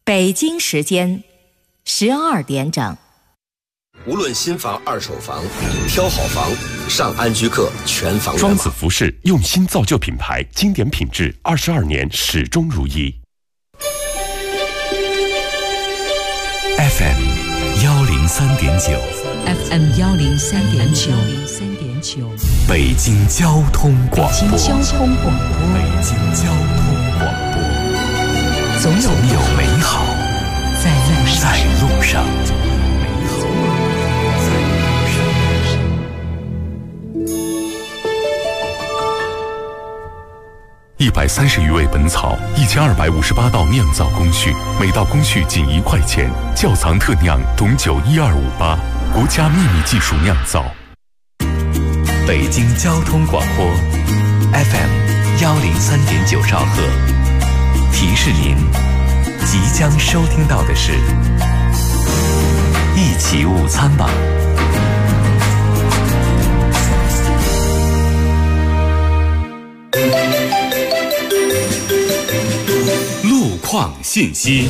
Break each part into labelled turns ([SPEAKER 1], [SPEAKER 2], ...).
[SPEAKER 1] 北京时间12点整。
[SPEAKER 2] 无论新房、二手房，挑好房，上安居客全房。
[SPEAKER 3] 双子服饰用心造就品牌，经典品质，22年始终如一。
[SPEAKER 4] FM 103.9
[SPEAKER 5] FM 103.9
[SPEAKER 4] 北京交通广播。
[SPEAKER 5] 北京交通广播。
[SPEAKER 4] 北京交通广播。总有美好在路上。130余味本草，1258道酿造工序，每道工序仅1块钱。窖藏特酿董酒1258，国家秘密技术酿造。北京交通广播 FM 103.9兆赫，提示您即将收听到的是一起午餐吧。路况信息。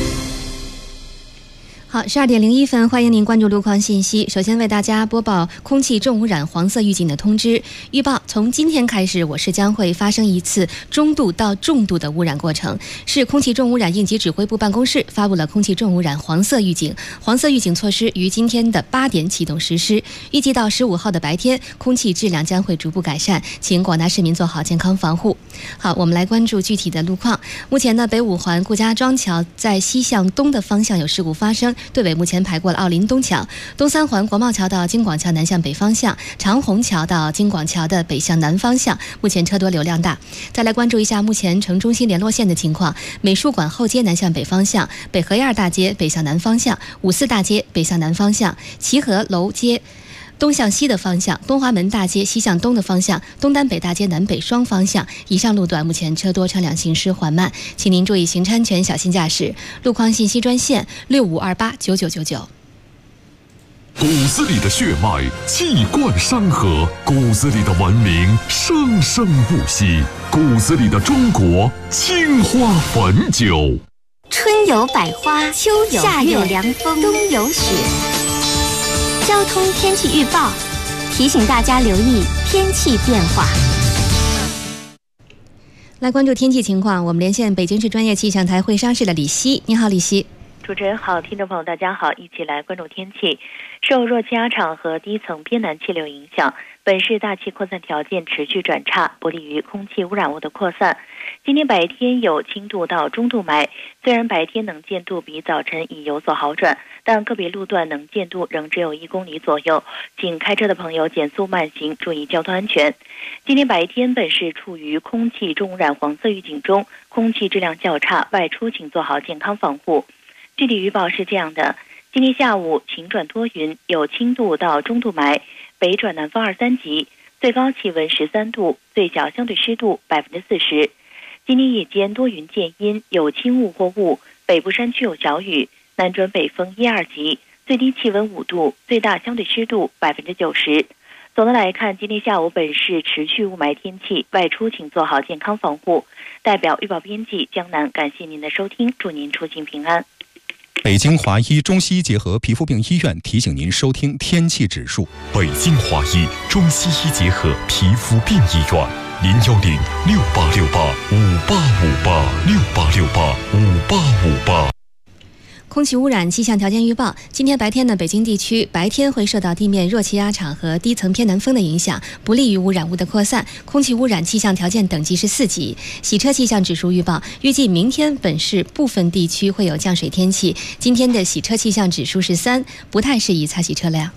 [SPEAKER 6] 好，12点01分，欢迎您关注路况信息。首先为大家播报空气重污染黄色预警的通知。预报：从今天开始，我市将会发生一次中度到重度的污染过程。市空气重污染应急指挥部办公室发布了空气重污染黄色预警。黄色预警措施于今天的8点启动实施。预计到15号的白天，空气质量将会逐步改善，请广大市民做好健康防护。好，我们来关注具体的路况。目前呢，北五环顾家庄桥在西向东的方向有事故发生。队尾目前排过了奥林东桥、东三环国贸桥到京广桥南向北方向、长虹桥到京广桥的北向南方向，目前车多流量大。再来关注一下目前城中心联络线的情况：美术馆后街南向北方向、北河沿大街北向南方向、五四大街北向南方向、齐河楼街东向西的方向、东华门大街西向东的方向、东单北大街南北双方向以上路段目前车多，车辆行驶缓慢，请您注意行车安全，小心驾驶。路况信息专线65289999。
[SPEAKER 7] 骨子里的血脉气贯山河，骨子里的文明生生不息，骨子里的中国青花汾酒。
[SPEAKER 8] 春有百花，秋有夏有凉风，冬有雪。交通天气预报提醒大家留意天气变化。
[SPEAKER 6] 来关注天气情况，我们连线北京市专业气象台会商室的李希。你好，李希。
[SPEAKER 9] 主持人好，听众朋友大家好，一起来关注天气。受弱气压场和低层偏南气流影响，本市大气扩散条件持续转差，不利于空气污染物的扩散。今天白天有轻度到中度霾，虽然白天能见度比早晨已有所好转，但个别路段能见度仍只有1公里左右，请开车的朋友减速慢行，注意交通安全。今天白天本市处于空气重污染黄色预警中，空气质量较差，外出请做好健康防护。具体预报是这样的：今天下午晴转多云，有轻度到中度霾，北转南风2、3级，最高气温13度，最小相对湿度40%。今天夜间多云见阴，有轻雾或雾，北部山区有小雨，南转北风1、2级，最低气温5度，最大相对湿度90%。总的来看，今天下午本市持续雾霾天气，外出请做好健康防护。代表预报编辑江南，感谢您的收听，祝您出行平安。
[SPEAKER 10] 北京华医中西医结合皮肤病医院提醒您收听天气指数。
[SPEAKER 7] 北京华医中西医结合皮肤病医院，010-6868-5858，6868-5858。
[SPEAKER 6] 空气污染气象条件预报：今天白天呢，北京地区白天会受到地面弱气压场和低层偏南风的影响，不利于污染物的扩散。空气污染气象条件等级是4级。洗车气象指数预报：预计明天本市部分地区会有降水天气。今天的洗车气象指数是3，不太适宜擦洗车辆。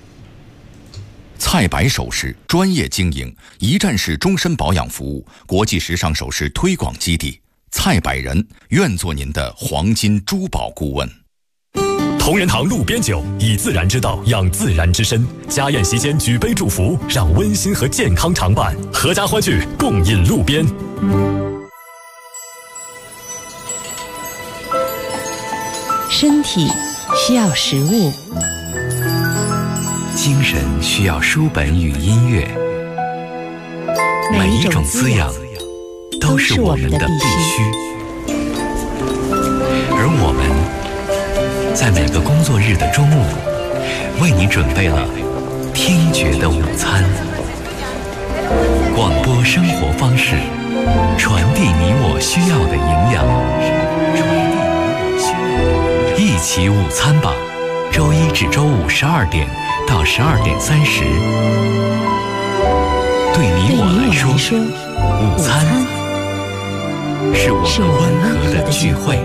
[SPEAKER 4] 菜百首饰专业经营，一站式终身保养服务，国际时尚首饰推广基地。蔡百人愿做您的黄金珠宝顾问。
[SPEAKER 7] 同仁堂路边酒，以自然之道养自然之身。家宴席间举杯祝福，让温馨和健康常伴，阖家欢聚，共饮路边。
[SPEAKER 5] 身体需要食物，
[SPEAKER 4] 精神需要书本与音乐，每一种滋养都是我们的必须。
[SPEAKER 11] 而我们在每个工作日的中午，为你准备了听觉的午餐。广播生活方式，传递你我需要的营养。一起午餐吧，周一至周五12点到12点30。对你我来说，午餐是我们温和的聚会。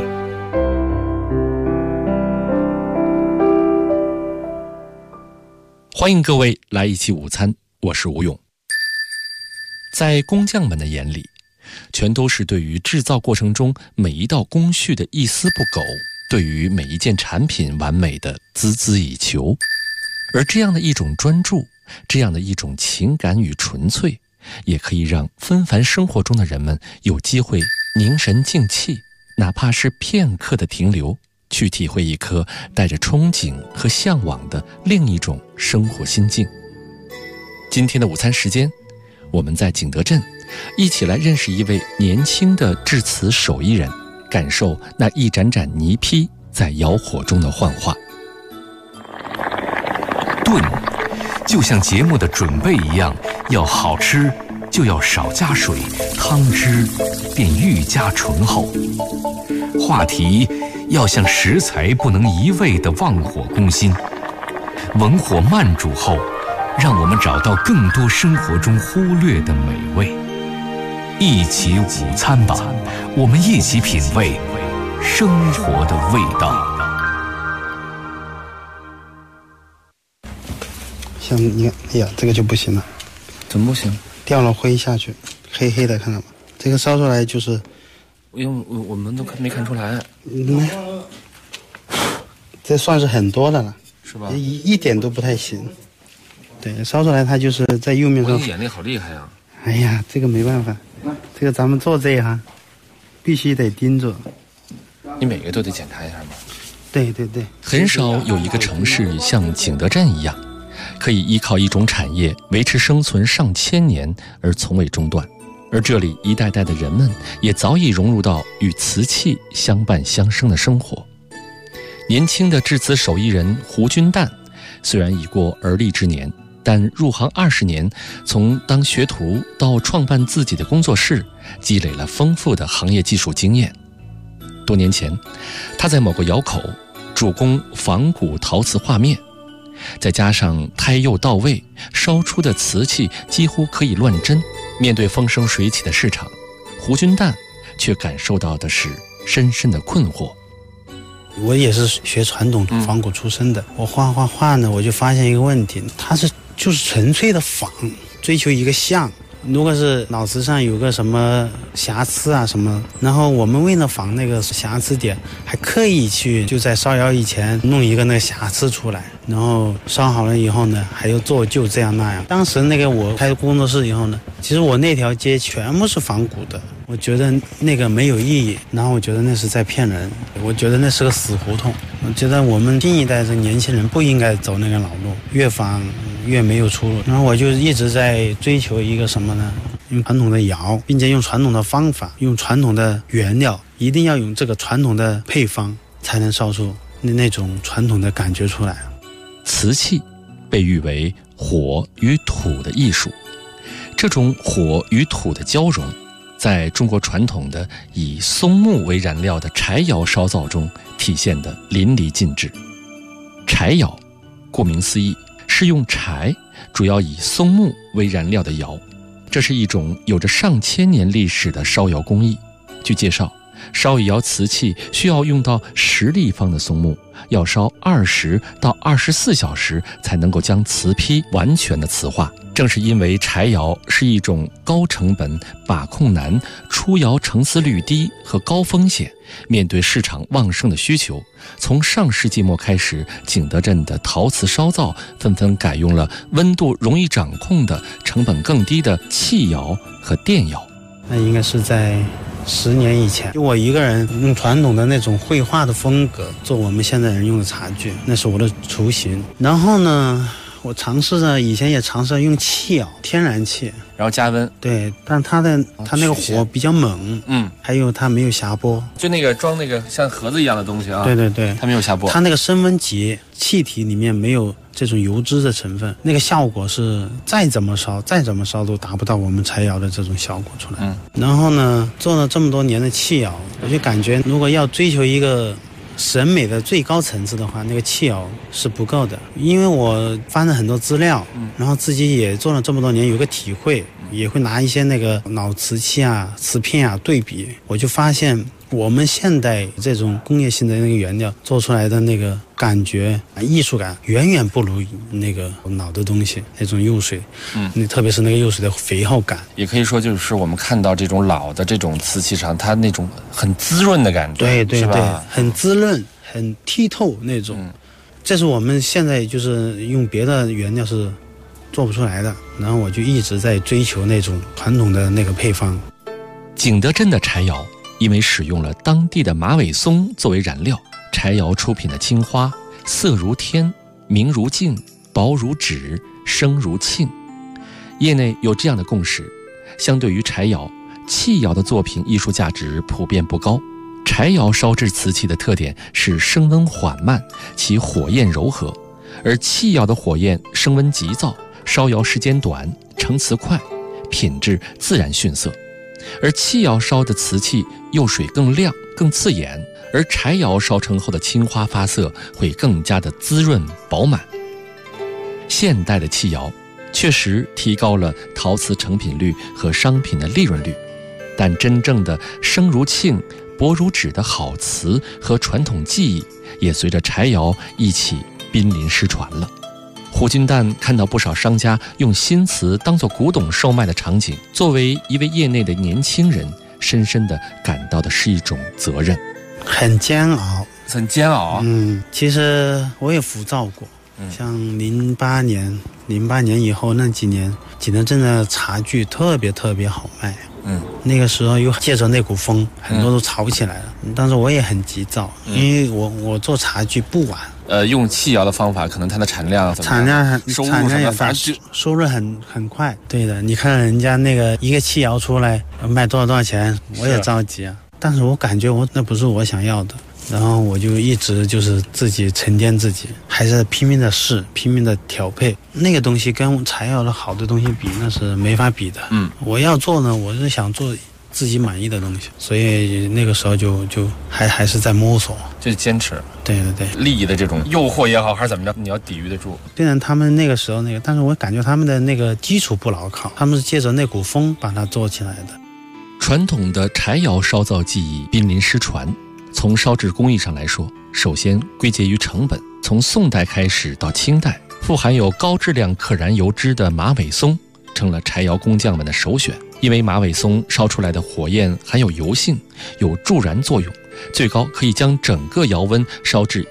[SPEAKER 12] 欢迎各位来一起午餐，我是吴勇。在工匠们的眼里，全都是对于制造过程中每一道工序的一丝不苟，对于每一件产品完美的孜孜以求。而这样的一种专注，这样的一种情感与纯粹，也可以让纷繁生活中的人们有机会凝神静气，哪怕是片刻的停留，去体会一颗带着憧憬和向往的另一种生活心境。今天的午餐时间，我们在景德镇一起来认识一位年轻的制瓷手艺人，感受那一盏盏泥坯在窑火中的幻化。
[SPEAKER 11] 炖就像节目的准备一样，要好吃就要少加水，汤汁便愈加醇厚。话题要像食材不能一味地忘火攻心，文火慢煮后，让我们找到更多生活中忽略的美味。一起午餐吧，我们一起品味生活的味道。
[SPEAKER 13] 像你看，哎呀，这个就不行了。
[SPEAKER 12] 怎么不行？
[SPEAKER 13] 掉了灰下去，黑黑的，看到吗？这个烧出来就是，
[SPEAKER 12] 因为我们都没看出来。
[SPEAKER 13] 这算是很多的了，
[SPEAKER 12] 是吧？
[SPEAKER 13] 一点都不太行。对，烧出来它就是在釉面上。
[SPEAKER 12] 你眼力好厉害呀！
[SPEAKER 13] 哎呀，这个没办法，这个咱们做这一行，必须得盯着。
[SPEAKER 12] 你每个都得检查一下吗？
[SPEAKER 13] 对对对。
[SPEAKER 12] 很少有一个城市像景德镇一样，可以依靠一种产业维持生存上千年而从未中断。而这里一代代的人们也早已融入到与瓷器相伴相生的生活。年轻的制瓷手艺人胡君旦，虽然已过而立之年，但入行20年，从当学徒到创办自己的工作室，积累了丰富的行业技术经验。多年前，他在某个窑口主攻仿古陶瓷画面，再加上胎釉到位，烧出的瓷器几乎可以乱真。面对风生水起的市场，胡君旦却感受到的是深深的困惑。
[SPEAKER 13] 我也是学传统仿古出身的，我画呢，我就发现一个问题，它就是纯粹的仿，追求一个像。如果是老瓷上有个什么瑕疵啊什么，然后我们为了仿那个瑕疵点，还刻意去就在烧窑以前弄一个那个瑕疵出来，然后烧好了以后呢，还要做旧这样那样。当时那个我开工作室以后呢，其实我那条街全部是仿古的，我觉得那个没有意义，然后我觉得那是在骗人，我觉得那是个死胡同。我觉得我们新一代的年轻人不应该走那个老路，越仿越没有出路。然后我就一直在追求一个什么呢？用传统的窑，并且用传统的方法，用传统的原料，一定要用这个传统的配方，才能烧出那种传统的感觉出来。
[SPEAKER 12] 瓷器被誉为火与土的艺术，这种火与土的交融，在中国传统的以松木为燃料的柴窑烧造中体现得淋漓尽致。柴窑，顾名思义，是用柴，主要以松木为燃料的窑。这是一种有着上千年历史的烧窑工艺。据介绍，烧一窑瓷器需要用到10立方的松木，要烧20到24小时才能够将瓷坯完全的瓷化。正是因为柴窑是一种高成本、把控难、出窑成瓷率低和高风险，面对市场旺盛的需求，从上世纪末开始，景德镇的陶瓷烧造纷纷改用了温度容易掌控的、成本更低的气窑和电窑。
[SPEAKER 13] 那应该是在10年以前，就我一个人用传统的那种绘画的风格做我们现在人用的茶具，那是我的雏形。然后呢， 我尝试着以前也尝试着用气窑，天然气，
[SPEAKER 12] 然后加温。
[SPEAKER 13] 对，但它那个火比较猛，还有它没有匣钵，
[SPEAKER 12] 就那个装那个像盒子一样的东西啊，
[SPEAKER 13] 对对对，
[SPEAKER 12] 它没有匣钵，
[SPEAKER 13] 它那个升温级气体里面没有这种油脂的成分，那个效果是再怎么烧都达不到我们柴窑的这种效果出来。然后呢，做了这么多年的气窑，我就感觉如果要追求一个审美的最高层次的话，那个气窑是不够的。因为我翻了很多资料，然后自己也做了这么多年，有个体会，也会拿一些那个老瓷器啊、瓷片啊对比，我就发现我们现代这种工业性的那个原料做出来的那个感觉、艺术感，远远不如那个老的东西那种釉水。特别是那个釉水的肥厚感。
[SPEAKER 12] 也可以说，就是我们看到这种老的这种瓷器上，它那种很滋润的感觉，
[SPEAKER 13] 对对对，
[SPEAKER 12] 吧？
[SPEAKER 13] 很滋润、很剔透那种。这是我们现在就是用别的原料是做不出来的。然后我就一直在追求那种传统的那个配方。
[SPEAKER 12] 景德镇的柴窑因为使用了当地的马尾松作为燃料，柴窑出品的青花色如天，明如镜，薄如纸，声如磬。业内有这样的共识，相对于柴窑，气窑的作品艺术价值普遍不高。柴窑烧制瓷器的特点是升温缓慢，其火焰柔和，而气窑的火焰升温急躁，烧窑时间短，成瓷快，品质自然逊色。而气窑烧的瓷器釉水更亮更刺眼，而柴窑烧成后的青花发色会更加的滋润饱满。现代的气窑确实提高了陶瓷成品率和商品的利润率，但真正的声如磬薄如纸的好瓷和传统技艺也随着柴窑一起濒临失传了。胡金蛋看到不少商家用新瓷当作古董售卖的场景，作为一位业内的年轻人，深深地感到的是一种责任。
[SPEAKER 13] 很煎熬，
[SPEAKER 12] 很煎熬。
[SPEAKER 13] 其实我也浮躁过，像08年以后那几年，景德镇的茶具特别好卖。那个时候又借着那股风，很多都炒起来了。但是我也很急躁，因为我做茶具不晚。
[SPEAKER 12] 用气窑的方法，可能它的产量收入
[SPEAKER 13] 也大，收入很快。对的，你看人家那个一个气窑出来卖多少钱，我也着急啊。但是我感觉那不是我想要的，然后我就一直就是自己沉淀自己，还是拼命的试，拼命的调配。那个东西跟柴窑的好的东西比，那是没法比的。我要做呢，我是想做自己满意的东西，所以那个时候就还是在摸索，
[SPEAKER 12] 就是坚持。
[SPEAKER 13] 对对对，
[SPEAKER 12] 利益的这种诱惑也好，还是怎么着，你要抵御得住。
[SPEAKER 13] 虽然他们那个时候但是我感觉他们的那个基础不牢靠，他们是借着那股风把它做起来的。
[SPEAKER 12] 传统的柴窑烧造技艺濒临失传，从烧制工艺上来说，首先归结于成本。从宋代开始到清代，富含有高质量可燃油脂的马尾松成了柴窑工匠们的首选。因为马尾松烧出来的火焰含有油性，有助燃作用，最高可以将整个窑温烧至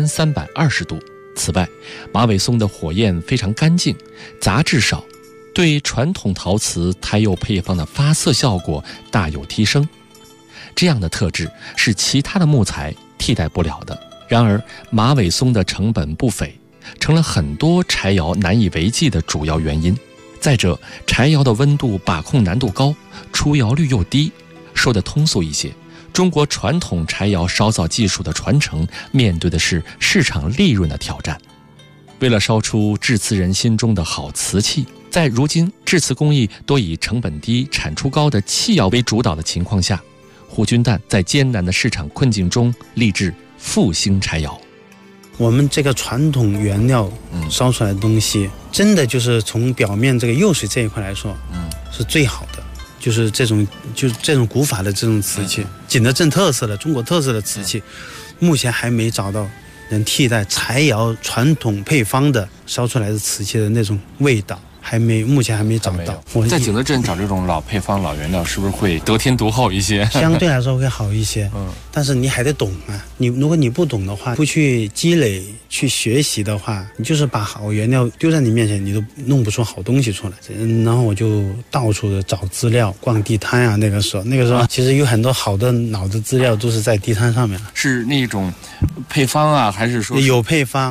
[SPEAKER 12] 1320度。此外，马尾松的火焰非常干净，杂质少，对传统陶瓷胎釉配方的发色效果大有提升。这样的特质是其他的木材替代不了的。然而，马尾松的成本不菲，成了很多柴窑难以为继的主要原因。再者，柴窑的温度把控难度高，出窑率又低。说得通俗一些，中国传统柴窑烧造技术的传承面对的是市场利润的挑战。为了烧出制瓷人心中的好瓷器，在如今制瓷工艺多以成本低、产出高的气窑为主导的情况下，胡军蛋在艰难的市场困境中立志复兴柴窑。
[SPEAKER 13] 我们这个传统原料烧出来的东西，真的就是从表面这个釉水这一块来说，是最好的。就是这种古法的这种瓷器，景德镇特色的中国特色的瓷器，目前还没找到能替代柴窑传统配方的烧出来的瓷器的那种味道。目前还没找到。
[SPEAKER 12] 在景德镇找这种老配方、老原料，是不是会得天独厚一些？
[SPEAKER 13] 相对来说会好一些。但是你还得懂啊。如果你不懂的话，不去积累、去学习的话，你就是把好原料丢在你面前，你都弄不出好东西出来。然后我就到处的找资料，逛地摊啊。那个时候其实有很多好的老的资料都是在地摊上面。
[SPEAKER 12] 是那种配方啊，还是说
[SPEAKER 13] 有配方
[SPEAKER 12] 啊？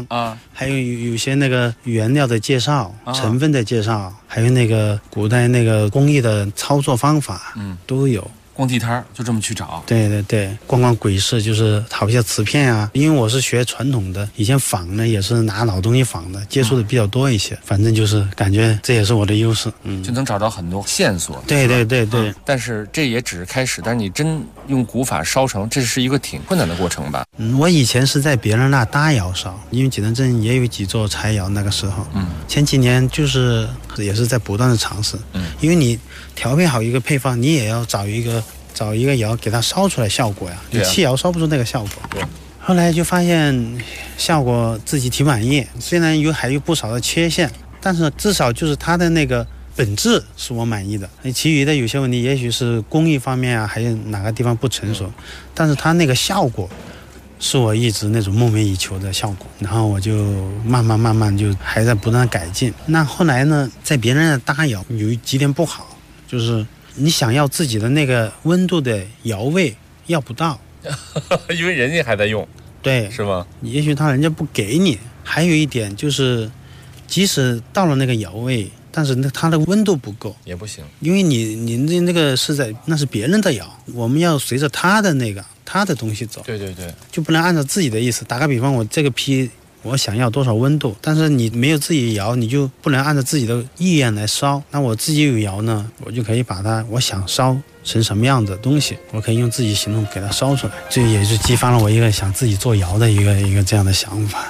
[SPEAKER 13] 还有些那个原料的介绍、成分的介绍，还有那个古代那个工艺的操作方法，都有。
[SPEAKER 12] 逛地摊就这么去找。
[SPEAKER 13] 对对对，逛鬼市就是淘一些瓷片啊。因为我是学传统的，以前仿呢也是拿老东西仿的，接触的比较多一些。反正就是感觉这也是我的优势，
[SPEAKER 12] 就能找到很多线索。
[SPEAKER 13] 对对对对。
[SPEAKER 12] 但是这也只是开始，但是你真用古法烧成，这是一个挺困难的过程吧？
[SPEAKER 13] 我以前是在别人那搭窑烧，因为景德镇也有几座柴窑，那个时候，前几年就是也是在不断的尝试，因为你调配好一个配方，你也要找一个窑给它烧出来效果呀，你气窑烧不出那个效果。
[SPEAKER 12] 对。
[SPEAKER 13] 后来就发现效果自己挺满意，虽然还有不少的缺陷，但是至少就是它的那个本质是我满意的。其余的有些问题，也许是工艺方面啊，还有哪个地方不成熟，但是它那个效果是我一直那种梦寐以求的效果。然后我就慢慢就还在不断改进。那后来呢，在别人的搭窑有几点不好，就是你想要自己的那个温度的窑味要不到，
[SPEAKER 12] 因为人家还在用。
[SPEAKER 13] 对，
[SPEAKER 12] 是吗？
[SPEAKER 13] 也许人家不给你。还有一点就是，即使到了那个窑味，但是它的温度不够
[SPEAKER 12] 也不行，
[SPEAKER 13] 因为你那个那是别人的窑，我们要随着他的东西走。
[SPEAKER 12] 对对对，
[SPEAKER 13] 就不能按照自己的意思。打个比方，我这个坯我想要多少温度，但是你没有自己窑，你就不能按照自己的意愿来烧。那我自己有窑呢，我就可以把它我想烧成什么样的东西，我可以用自己行动给它烧出来。这也是激发了我一个想自己做窑的一个这样的想法。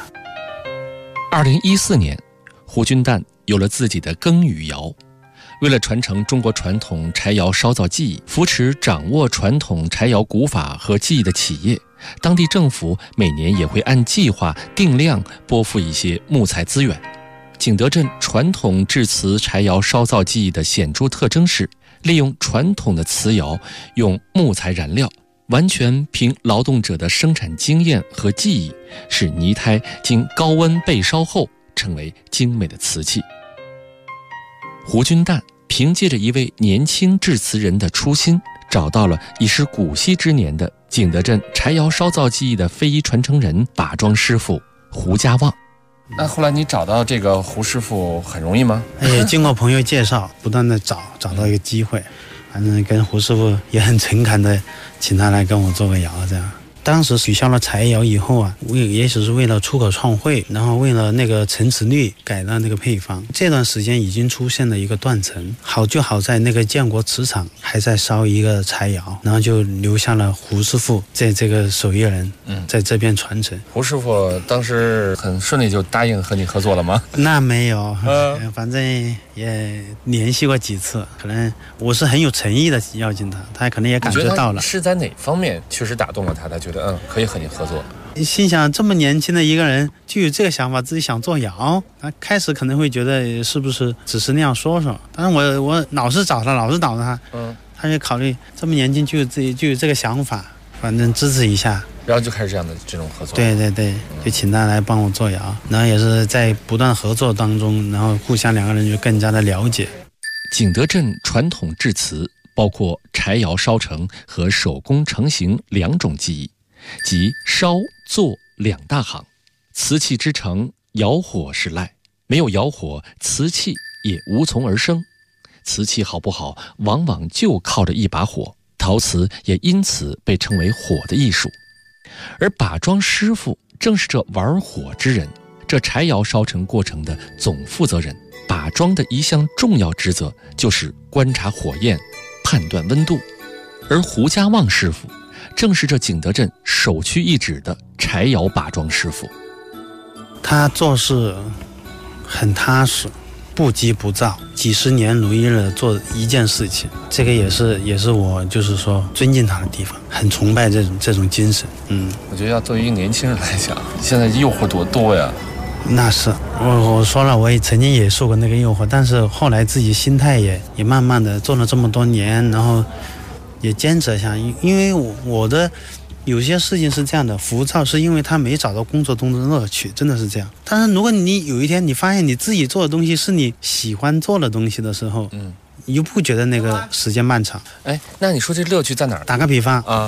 [SPEAKER 12] 2014年，胡君旦有了自己的耕耘窑。为了传承中国传统柴窑烧造技艺，扶持掌握传统柴窑古法和技艺的企业，当地政府每年也会按计划定量拨付一些木材资源。景德镇传统制瓷柴窑烧造技艺的显著特征是，利用传统的瓷窑，用木材燃料，完全凭劳动者的生产经验和技艺，使泥胎经高温焙烧后成为精美的瓷器。胡君旦凭借着一位年轻制瓷人的初心，找到了已是古稀之年的景德镇柴窑烧造技艺的非遗传承人把庄师傅胡家旺。那后来你找到这个胡师傅很容易吗？
[SPEAKER 13] 经过朋友介绍，不断的找到一个机会，反正跟胡师傅也很诚恳的请他来跟我做个窑这样。当时取消了柴窑以后啊，也许是为了出口创汇，然后为了那个成瓷率改了那个配方。这段时间已经出现了一个断层，好在那个建国瓷厂还在烧一个柴窑，然后就留下了胡师傅这个手艺人在这边传承。
[SPEAKER 12] 胡师傅当时很顺利就答应和你合作了吗？
[SPEAKER 13] 那没有，反正也联系过几次，可能我是很有诚意的要进他可能也感觉到了。
[SPEAKER 12] 是在哪方面确实打动了他觉得可以和你合作？
[SPEAKER 13] 心想这么年轻的一个人就有这个想法，自己想做窑，开始可能会觉得是不是只是那样说，但是我老是找他，他就考虑这么年轻就有这个想法，反正支持一下，
[SPEAKER 12] 然后就开始这种合作。
[SPEAKER 13] 对对对，就请他来帮我做窑，然后也是在不断合作当中，然后互相两个人就更加的了解。
[SPEAKER 12] 景德镇传统制瓷包括柴窑烧成和手工成型两种技艺，即烧做两大行。瓷器之成，窑火是赖，没有窑火，瓷器也无从而生。瓷器好不好，往往就靠着一把火，陶瓷也因此被称为火的艺术。而把庄师傅正是这玩火之人，这柴窑烧成过程的总负责人。把庄的一项重要职责就是观察火焰，判断温度。而胡家旺师傅正是这景德镇首屈一指的柴窑把庄师傅。
[SPEAKER 13] 他做事很踏实，不急不躁，几十年如一日的做一件事情，这个也是我就是说尊敬他的地方，很崇拜这种精神。
[SPEAKER 12] 我觉得要作为一个年轻人来讲，现在诱惑多呀。
[SPEAKER 13] 那是我说了，我也曾经也受过那个诱惑，但是后来自己心态也慢慢的做了这么多年，然后也坚持下，因为我的有些事情是这样的，浮躁是因为他没找到工作中的乐趣，真的是这样。但是如果你有一天你发现你自己做的东西是你喜欢做的东西的时候，你就不觉得那个时间漫长。
[SPEAKER 12] 那你说这乐趣在哪儿？
[SPEAKER 13] 打个比方
[SPEAKER 12] 啊，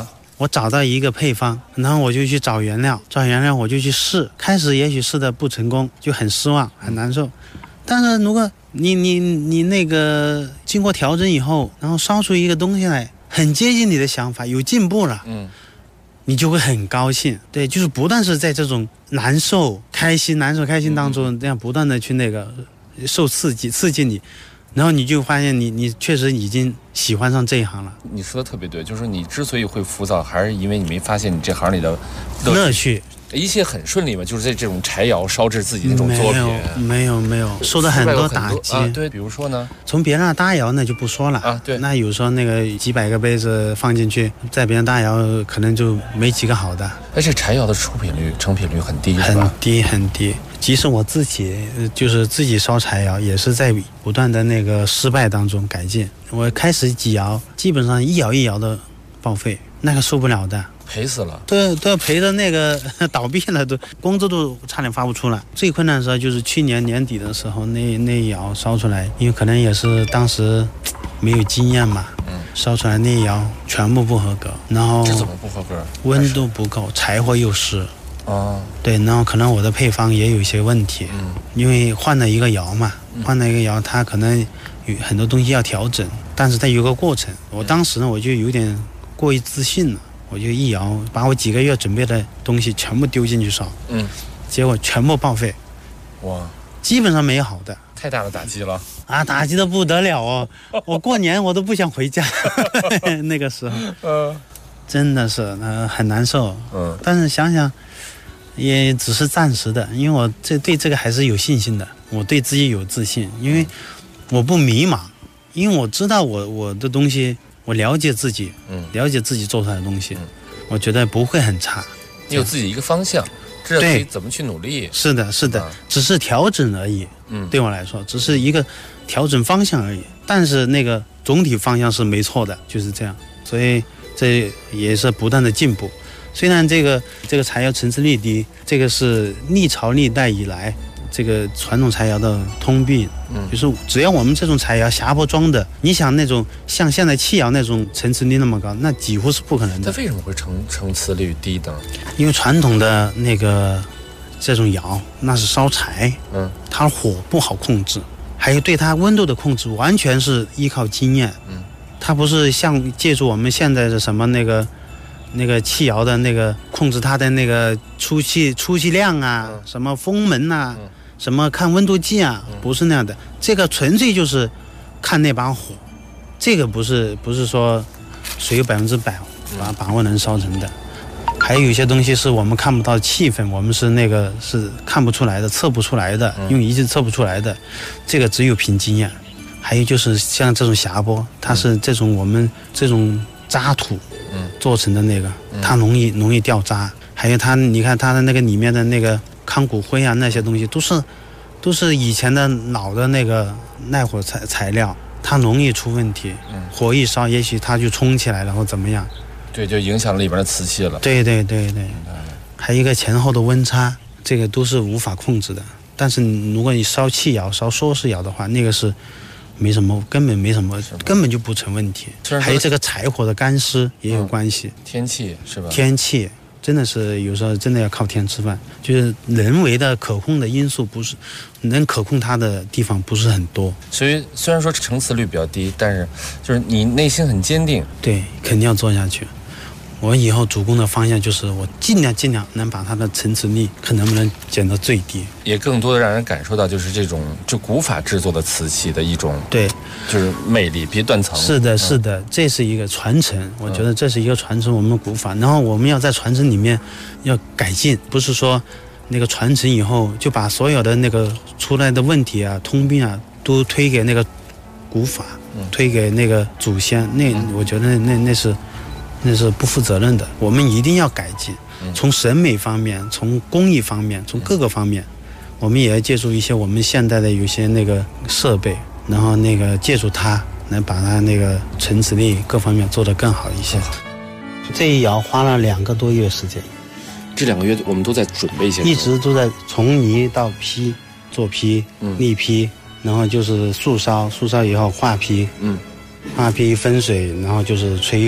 [SPEAKER 13] 我找到一个配方，然后我就去找原料，我就去试。开始也许试的不成功，就很失望，很难受。但是如果你那个经过调整以后，然后烧出一个东西来，很接近你的想法，有进步了，你就会很高兴。对，就是不断是在这种难受、开心当中，这样不断的去那个受刺激你。然后你就发现你确实已经喜欢上这一行了。
[SPEAKER 12] 你说的特别对，就是你之所以会浮躁，还是因为你没发现你这行里的
[SPEAKER 13] 乐趣。
[SPEAKER 12] 一切很顺利嘛，就是在这种柴窑烧制自己那种作品。
[SPEAKER 13] 没有，受到很多打击。
[SPEAKER 12] 对，比如说呢，
[SPEAKER 13] 从别人那大窑那就不说了啊。对，那有时候那个几百个杯子放进去，在别人大窑可能就没几个好的。
[SPEAKER 12] 而且柴窑的成品率很低，
[SPEAKER 13] 很低。即使我自己就是自己烧柴窑，也是在不断的那个失败当中改进。我开始几窑，基本上一窑的报废，那个受不了的。
[SPEAKER 12] 赔死了，
[SPEAKER 13] 都要赔的那个倒闭了，都工资都差点发不出来。最困难的时候就是去年年底的时候，那一窑烧出来，因为可能也是当时没有经验嘛，烧出来那一窑全部不合格，然后
[SPEAKER 12] 这怎么不合格？
[SPEAKER 13] 温度不够，柴火又湿。对，然后可能我的配方也有一些问题，因为换了一个窑嘛，它可能有很多东西要调整，但是它有个过程。我当时呢，我就有点过于自信了。我就一窑把我几个月准备的东西全部丢进去烧，结果全部报废，
[SPEAKER 12] 哇，
[SPEAKER 13] 基本上没好的，
[SPEAKER 12] 太大的打击了
[SPEAKER 13] 啊！打击的不得了哦，我过年我都不想回家，那个时候，真的是很难受，但是想想也只是暂时的，因为我对这个还是有信心的，我对自己有自信，因为我不迷茫，因为我知道我的东西。我了解自己，了解自己做出来的东西，我觉得不会很差。
[SPEAKER 12] 你有自己一个方向，知道自己怎么去努力。
[SPEAKER 13] 是的，只是调整而已。对我来说，只是一个调整方向而已。但是那个总体方向是没错的，就是这样。所以这也是不断的进步。虽然这个柴窑层次率低，这个是历朝历代以来。这个传统柴窑的通病，就是只要我们这种柴窑匣钵装的，你想那种像现在器窑那种层次率那么高，那几乎是不可能的。
[SPEAKER 12] 它为什么会层次率低呢？
[SPEAKER 13] 因为传统的那个这种窑，那是烧柴，它火不好控制，还有对它温度的控制完全是依靠经验，它不是像借助我们现在的什么那个器窑的那个控制它的那个出气量啊，什么风门啊。什么看温度计啊，不是那样的，这个纯粹就是看那把火，这个不是说谁有100%把握能烧成的，还有一些东西是我们看不到气氛，我们是看不出来的，测不出来的，用仪器测不出来的，这个只有凭经验。还有就是像这种匣钵，它是这种我们这种渣土做成的那个，它容易掉渣，还有它你看它的那个里面的那个。康骨灰啊，那些东西都是以前的老的那个耐火材料，它容易出问题。火一烧，也许它就冲起来了或怎么样。
[SPEAKER 12] 对，就影响了里边的瓷器了。
[SPEAKER 13] 对。还有一个前后的温差，这个都是无法控制的。但是如果你烧气窑、烧缩式窑的话，那个是没什么，根本就不成问题。还有这个柴火的干湿也有关系。
[SPEAKER 12] 天气是吧？
[SPEAKER 13] 天气。真的是有时候真的要靠天吃饭，就是人为的可控的因素不是能可控它的地方不是很多。
[SPEAKER 12] 所以虽然说成瓷率比较低，但是就是你内心很坚定。
[SPEAKER 13] 对，肯定要做下去。我以后主攻的方向就是我尽量能把它的层次率看能不能减到最低，
[SPEAKER 12] 也更多的让人感受到就是这种就古法制作的瓷器的一种
[SPEAKER 13] 对，
[SPEAKER 12] 就是魅力，别断层。
[SPEAKER 13] 是的，这是一个传承，我觉得这是一个传承我们的古法，然后我们要在传承里面要改进，不是说那个传承以后就把所有的那个出来的问题啊、通病啊都推给那个古法，推给那个祖先，我觉得那是不负责任的，我们一定要改进。从审美方面，从工艺方面，从各个方面，我们也要借助一些我们现代的有些那个设备，然后那个借助它，能把它那个层次力各方面做得更好一些。这一窑花了2个多月时间。
[SPEAKER 12] 这2个月我们都在准备一些，
[SPEAKER 13] 一直都在从泥到坯，做坯、立坯，然后就是素烧以后化坯，化坯分水，然后就是吹釉。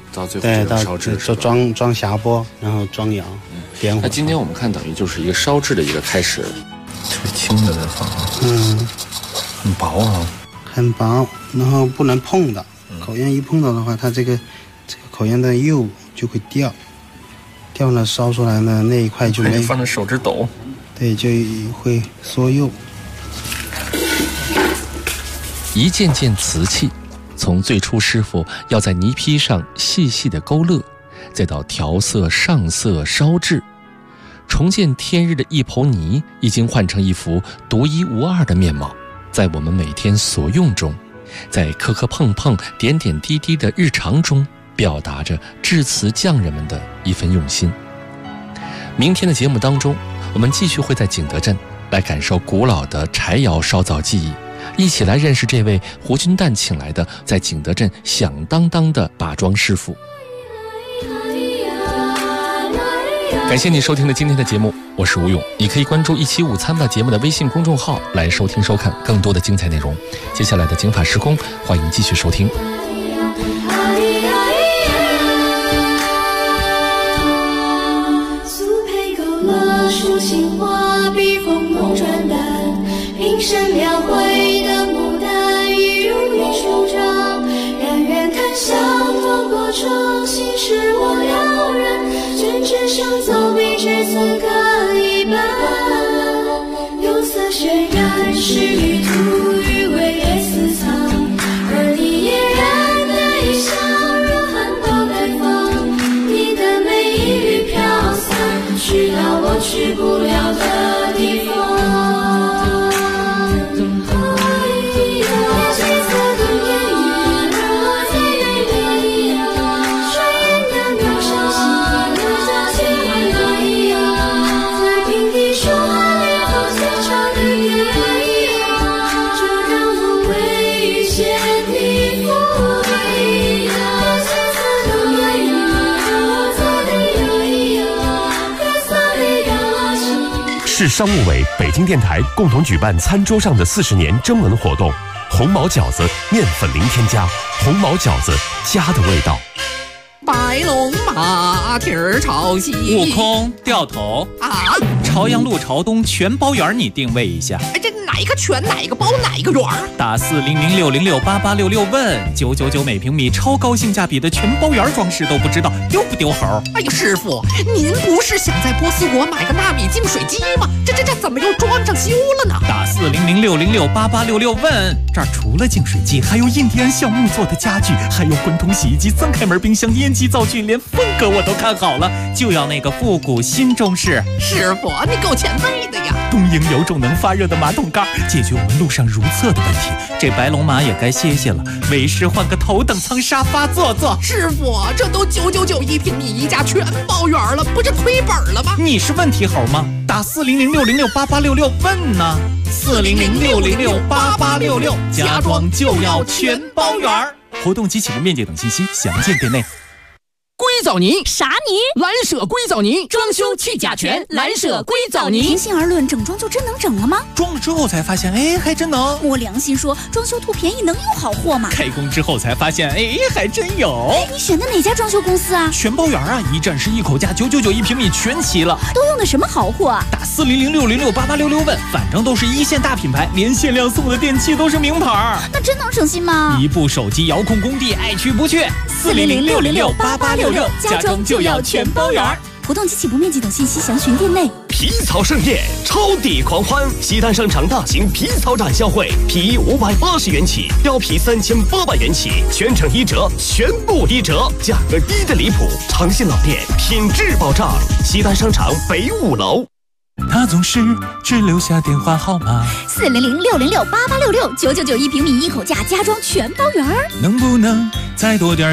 [SPEAKER 12] 到最后
[SPEAKER 13] 对，
[SPEAKER 12] 这种烧制
[SPEAKER 13] 就装匣钵，然后装窑，点火。
[SPEAKER 12] 那今天我们看等于就是一个烧制的一个开始。
[SPEAKER 11] 特别轻的在放，很薄啊，
[SPEAKER 13] 很薄，然后不能碰到，口烟一碰到的话，它这个口烟的釉就会掉了，烧出来呢那一块就没
[SPEAKER 11] 放在手指抖，
[SPEAKER 13] 对，就会缩釉。
[SPEAKER 12] 一件件瓷器，从最初师傅要在泥坯上细细的勾勒，再到调色、上色、烧制，重见天日的一抔泥已经换成一幅独一无二的面貌，在我们每天所用中，在磕磕碰碰、点点滴滴的日常中，表达着制瓷匠人们的一份用心。明天的节目当中，我们继续会在景德镇来感受古老的柴窑烧造技艺，一起来认识这位胡君旦请来的在景德镇响当当的把庄师傅。感谢你收听了今天的节目，我是吴勇。你可以关注一期午餐吧节目的微信公众号来收听收看更多的精彩内容。接下来的警法时空，欢迎继续收听。
[SPEAKER 14] 苏培勾勒抒情画笔锋梦传丹，平生描绘的牡丹一如玉舒张，冉冉檀香透过窗，心事我了然，卷纸上走笔至此各一半，釉色渲染诗与图余味也私藏，而你嫣然的一笑如含苞待放，你的美一缕飘散，去到我去不了的地方。
[SPEAKER 3] 市商务委、北京电台共同举办餐桌上的40年征文活动，红毛饺子面粉零添加，红毛饺子家的味道。
[SPEAKER 15] 白龙马蹄儿朝西，
[SPEAKER 16] 悟空掉头
[SPEAKER 15] 啊！
[SPEAKER 16] 朝阳路朝东全包园，你定位一下。
[SPEAKER 15] 哎，这哪个全哪个包哪个园？
[SPEAKER 16] 打40060688866问999每平米，超高性价比的全包园装饰都不知道丢不丢猴？
[SPEAKER 15] 哎呀，师傅，您不是想在波斯国买个纳米净水机吗？这怎么又装上修了呢？
[SPEAKER 16] 打40060688866问，这儿除了净水机，还有印第安橡木做的家具，还有滚筒洗衣机、增开门冰箱、烟机灶具，连风格我都看好了，就要那个复古新中式。
[SPEAKER 15] 师傅，你够前卫的呀！
[SPEAKER 16] 东营有种能发热的马桶盖，解决我们路上如厕的问题。这白龙马也该歇歇了，为师换个头等舱沙发坐坐。
[SPEAKER 15] 师傅，这都999一平米一家全包圆了，不是亏本了吗？
[SPEAKER 16] 你是问题猴吗？打40060688866问呢，40060688866，家装就要全包圆。活动及起步面积等信息详见店内。
[SPEAKER 15] 硅藻泥
[SPEAKER 17] 啥泥？
[SPEAKER 15] 蓝舍硅藻泥，装修去甲醛，蓝舍硅藻泥。
[SPEAKER 17] 平心而论，整装就真能整了吗？
[SPEAKER 16] 装了之后才发现，哎，还真能。
[SPEAKER 17] 我良心说，装修图便宜能有好货吗？
[SPEAKER 16] 开工之后才发现，哎，还真有。
[SPEAKER 17] 你选的哪家装修公司啊？
[SPEAKER 16] 全包圆啊，一站式一口价，999一平米全齐了。
[SPEAKER 17] 都用的什么好货啊？
[SPEAKER 16] 打40060688866问，反正都是一线大品牌，连限量送的电器都是名牌。
[SPEAKER 17] 那真能省心吗？
[SPEAKER 16] 一部手机遥控工地，爱去不去。40060688866，家装就要全包圆。
[SPEAKER 17] 活动及起步面积等信息详询店内。
[SPEAKER 2] 皮草盛宴，超抵狂欢！西单商场大型皮草展销会，皮衣580元起，貂皮3800元起，全程1折，全部1折，价格低得离谱。诚信老店，品质保障。西单商场北5楼。
[SPEAKER 16] 他总是只留下电话号码
[SPEAKER 17] 40060688866，999一平米一口价，家装全包圆。
[SPEAKER 16] 能不能再多点